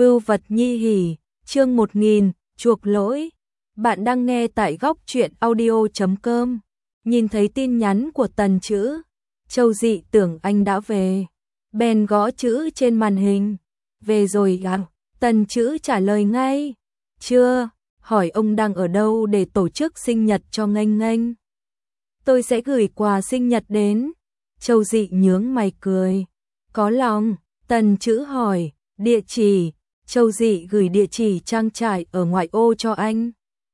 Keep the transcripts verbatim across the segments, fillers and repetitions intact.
Vưu vật nhi hỉ, chương một nghìn, chuộc lỗi. Bạn đang nghe tại góc truyện audio chấm com. Nhìn thấy tin nhắn của Tần Chữ, Châu Dị tưởng anh đã về. Bèn gõ chữ trên màn hình. Về rồi à? Tần Chữ trả lời ngay. Chưa, hỏi ông đang ở đâu để tổ chức sinh nhật cho Nghênh Nghênh. Tôi sẽ gửi quà sinh nhật đến. Châu Dị nhướng mày cười. Có lòng, Tần Chữ hỏi, địa chỉ. Châu Dị gửi địa chỉ trang trại ở ngoại ô cho anh.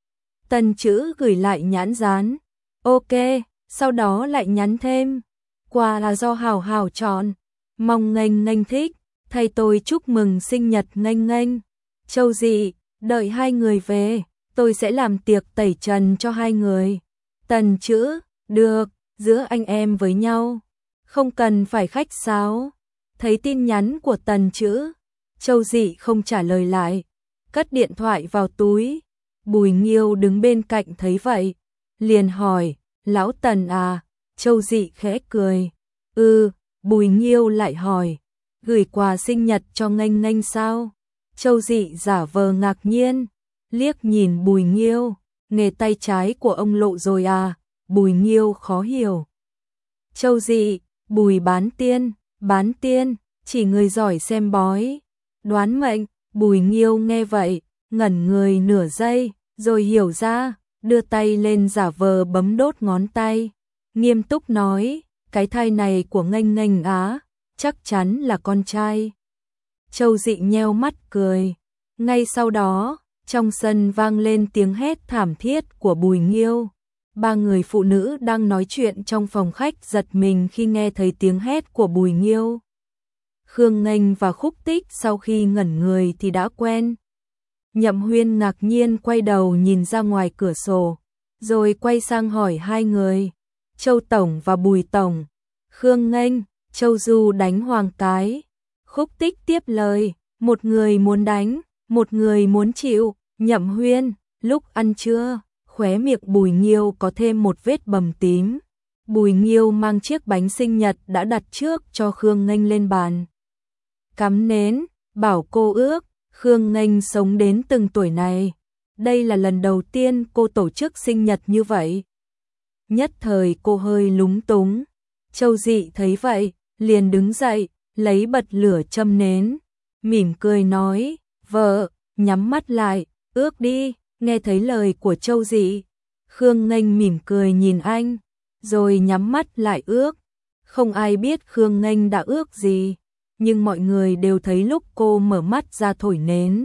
Tần Chữ gửi lại nhãn dán. Ok, sau đó lại nhắn thêm. Quà là do Hảo Hảo chọn. Mong Nghênh Nghênh thích, thay tôi chúc mừng sinh nhật Nghênh Nghênh. Châu Dị, đợi hai người về, tôi sẽ làm tiệc tẩy trần cho hai người. Tần Chữ, được, giữa anh em với nhau, không cần phải khách sáo. Thấy tin nhắn của Tần Chữ, Châu Dị không trả lời lại, cất điện thoại vào túi. Bùi Nghiêu đứng bên cạnh thấy vậy, liền hỏi, lão Tần à? Châu Dị khẽ cười. Ừ, Bùi Nghiêu lại hỏi, gửi quà sinh nhật cho Nghênh Nghênh sao? Châu Dị giả vờ ngạc nhiên, liếc nhìn Bùi Nghiêu, nghề tay trái của ông lộ rồi à? Bùi Nghiêu khó hiểu. Châu Dị, Bùi bán tiên, bán tiên, chỉ người giỏi xem bói, đoán mệnh. Bùi Nghiêu nghe vậy, ngẩn người nửa giây, rồi hiểu ra, đưa tay lên giả vờ bấm đốt ngón tay, nghiêm túc nói, cái thai này của Nghênh Nghênh á, chắc chắn là con trai. Châu Dị nheo mắt cười. Ngay sau đó, trong sân vang lên tiếng hét thảm thiết của Bùi Nghiêu. Ba người phụ nữ đang nói chuyện trong phòng khách giật mình khi nghe thấy tiếng hét của Bùi Nghiêu. Khương Nghênh và Khúc Tích sau khi ngẩn người thì đã quen. Nhậm Huyên ngạc nhiên quay đầu nhìn ra ngoài cửa sổ, rồi quay sang hỏi hai người, Châu Tổng và Bùi Tổng. Khương Nghênh, Châu Du đánh Hoàng cái. Khúc Tích tiếp lời, một người muốn đánh, một người muốn chịu. Nhậm Huyên, lúc ăn trưa, khóe miệng Bùi Nghiêu có thêm một vết bầm tím. Bùi Nghiêu mang chiếc bánh sinh nhật đã đặt trước cho Khương Nghênh lên bàn. Cắm nến, bảo cô ước, Khương Nghênh sống đến từng tuổi này. Đây là lần đầu tiên cô tổ chức sinh nhật như vậy. Nhất thời cô hơi lúng túng. Châu Dị thấy vậy, liền đứng dậy, lấy bật lửa châm nến, mỉm cười nói, vợ, nhắm mắt lại, ước đi. Nghe thấy lời của Châu Dị, Khương Nghênh mỉm cười nhìn anh, rồi nhắm mắt lại ước. Không ai biết Khương Nghênh đã ước gì, nhưng mọi người đều thấy lúc cô mở mắt ra thổi nến,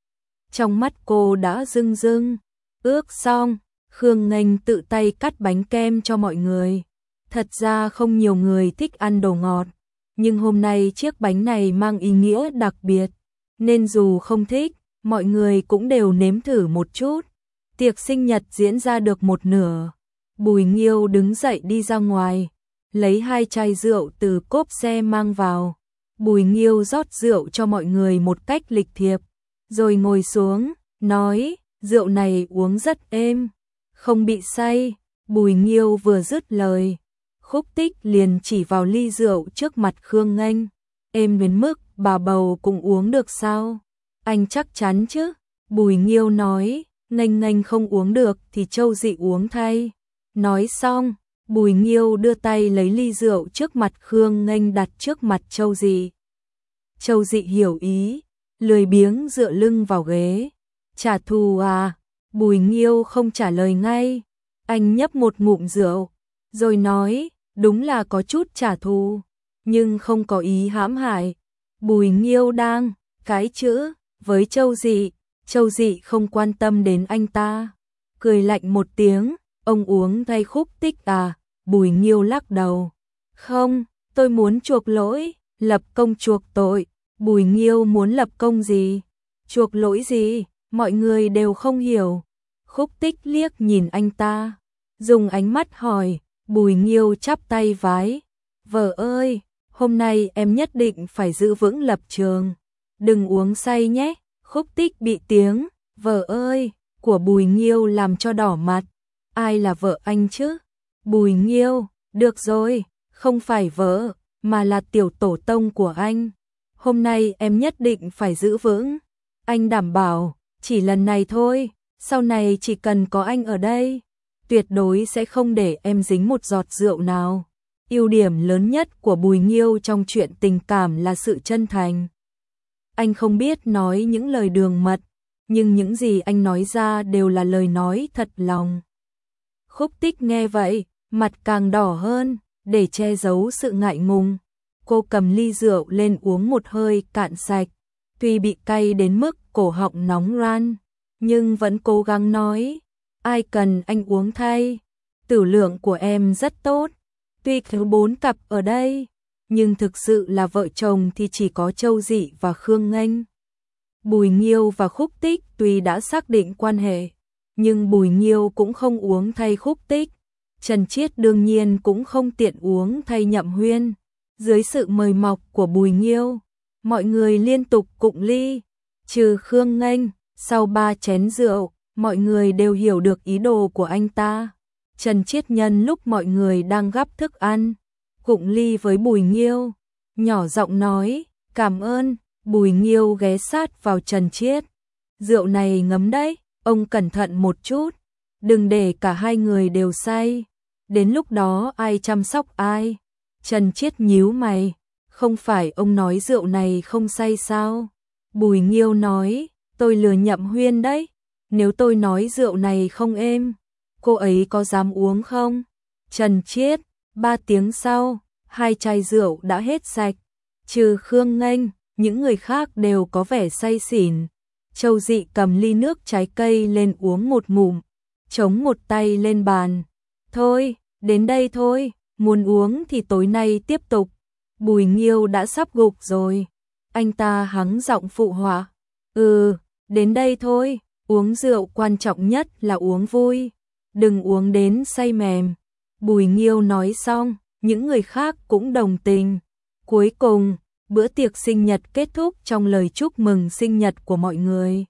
trong mắt cô đã rưng rưng. Ước xong, Khương Nghênh tự tay cắt bánh kem cho mọi người. Thật ra không nhiều người thích ăn đồ ngọt, nhưng hôm nay chiếc bánh này mang ý nghĩa đặc biệt, nên dù không thích, mọi người cũng đều nếm thử một chút. Tiệc sinh nhật diễn ra được một nửa, Bùi Nghiêu đứng dậy đi ra ngoài, lấy hai chai rượu từ cốp xe mang vào. Bùi Nghiêu rót rượu cho mọi người một cách lịch thiệp, rồi ngồi xuống, nói, rượu này uống rất êm, không bị say. Bùi Nghiêu vừa dứt lời, Khúc Tích liền chỉ vào ly rượu trước mặt Khương Nghênh, êm đến mức bà bầu cũng uống được sao? Anh chắc chắn chứ? Bùi Nghiêu nói, Nghênh Nghênh không uống được thì Châu Dị uống thay. Nói xong, Bùi Nghiêu đưa tay lấy ly rượu trước mặt Khương Nghênh đặt trước mặt Châu Dị. Châu Dị hiểu ý, lười biếng dựa lưng vào ghế. Trả thù à? Bùi Nghiêu không trả lời ngay. Anh nhấp một ngụm rượu, rồi nói, đúng là có chút trả thù, nhưng không có ý hãm hại. Bùi Nghiêu đang cái chữ với Châu Dị, Châu Dị không quan tâm đến anh ta, cười lạnh một tiếng, ông uống thay Khúc Tích à? Bùi Nghiêu lắc đầu, không, tôi muốn chuộc lỗi, lập công chuộc tội. Bùi Nghiêu muốn lập công gì? Chuộc lỗi gì? Mọi người đều không hiểu. Khúc Tích liếc nhìn anh ta, dùng ánh mắt hỏi. Bùi Nghiêu chắp tay vái, vợ ơi, hôm nay em nhất định phải giữ vững lập trường, đừng uống say nhé. Khúc Tích bị tiếng vợ ơi của Bùi Nghiêu làm cho đỏ mặt. Ai là vợ anh chứ? Bùi Nghiêu, được rồi, không phải vợ, mà là tiểu tổ tông của anh. Hôm nay em nhất định phải giữ vững. Anh đảm bảo, chỉ lần này thôi, sau này chỉ cần có anh ở đây, tuyệt đối sẽ không để em dính một giọt rượu nào. Ưu điểm lớn nhất của Bùi Nghiêu trong chuyện tình cảm là sự chân thành. Anh không biết nói những lời đường mật, nhưng những gì anh nói ra đều là lời nói thật lòng. Khúc Tích nghe vậy, mặt càng đỏ hơn, để che giấu sự ngại ngùng. Cô cầm ly rượu lên uống một hơi cạn sạch, tuy bị cay đến mức cổ họng nóng ran, nhưng vẫn cố gắng nói, ai cần anh uống thay, tử lượng của em rất tốt, tuy thứ bốn cặp ở đây, nhưng thực sự là vợ chồng thì chỉ có Châu Dị và Khương Nghênh. Bùi Nghiêu và Khúc Tích tuy đã xác định quan hệ, nhưng Bùi Nghiêu cũng không uống thay Khúc Tích, Trần Chiết đương nhiên cũng không tiện uống thay Nhậm Huyên. Dưới sự mời mọc của Bùi Nghiêu, mọi người liên tục cụng ly, trừ Khương Nghênh, sau ba chén rượu, mọi người đều hiểu được ý đồ của anh ta. Trần Chiết nhân lúc mọi người đang gắp thức ăn, cụng ly với Bùi Nghiêu, nhỏ giọng nói, cảm ơn. Bùi Nghiêu ghé sát vào Trần Chiết, rượu này ngấm đấy, ông cẩn thận một chút, đừng để cả hai người đều say, đến lúc đó ai chăm sóc ai. Trần Chiết nhíu mày, không phải ông nói rượu này không say sao? Bùi Nghiêu nói, tôi lừa Nhậm Huyên đấy, nếu tôi nói rượu này không êm, cô ấy có dám uống không? Trần Chiết, ba tiếng sau, hai chai rượu đã hết sạch, trừ Khương Nghênh, những người khác đều có vẻ say xỉn. Châu Dị cầm ly nước trái cây lên uống một ngụm, chống một tay lên bàn. Thôi, đến đây thôi, muốn uống thì tối nay tiếp tục. Bùi Nghiêu đã sắp gục rồi. Anh ta hắng giọng phụ họa. Ừ, đến đây thôi, uống rượu quan trọng nhất là uống vui, đừng uống đến say mềm. Bùi Nghiêu nói xong, những người khác cũng đồng tình. Cuối cùng, bữa tiệc sinh nhật kết thúc trong lời chúc mừng sinh nhật của mọi người.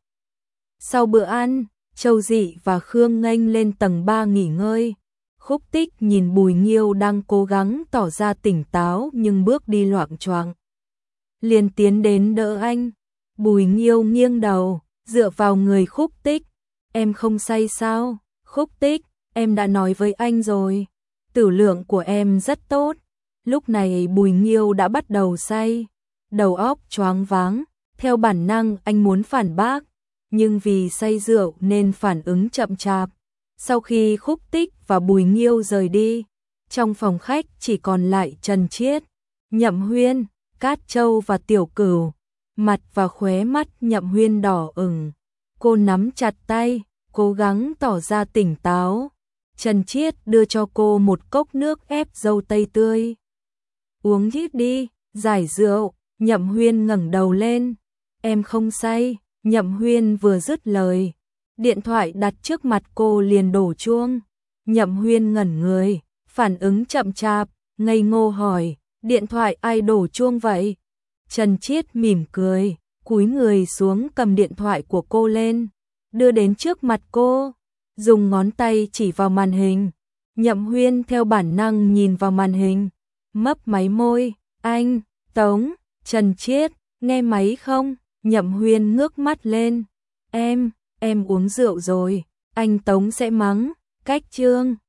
Sau bữa ăn, Châu Dị và Khương Nghênh lên tầng ba nghỉ ngơi. Khúc Tích nhìn Bùi Nghiêu đang cố gắng tỏ ra tỉnh táo nhưng bước đi loạng choạng, liền tiến đến đỡ anh. Bùi Nghiêu nghiêng đầu, dựa vào người Khúc Tích. Em không say sao? Khúc Tích, em đã nói với anh rồi, tử lượng của em rất tốt. Lúc này Bùi Nghiêu đã bắt đầu say, đầu óc choáng váng, theo bản năng anh muốn phản bác, nhưng vì say rượu nên phản ứng chậm chạp. Sau khi Khúc Tích và Bùi Nghiêu rời đi, trong phòng khách chỉ còn lại Trần Chiết, Nhậm Huyên, Cát Châu và Tiểu Cửu. Mặt và khóe mắt Nhậm Huyên đỏ ửng, cô nắm chặt tay, cố gắng tỏ ra tỉnh táo. Trần Chiết đưa cho cô một cốc nước ép dâu tây tươi. Uống ít đi, giải rượu. Nhậm Huyên ngẩng đầu lên. Em không say. Nhậm Huyên vừa dứt lời, điện thoại đặt trước mặt cô liền đổ chuông. Nhậm Huyên ngẩn người, phản ứng chậm chạp, ngây ngô hỏi, điện thoại ai đổ chuông vậy? Trần Chiết mỉm cười, cúi người xuống cầm điện thoại của cô lên, đưa đến trước mặt cô, dùng ngón tay chỉ vào màn hình. Nhậm Huyên theo bản năng nhìn vào màn hình, mấp máy môi, anh, Tống. Trần Chiết, nghe máy không? Nhậm Huyên ngước mắt lên, em, em uống rượu rồi, anh Tống sẽ mắng, cách chương.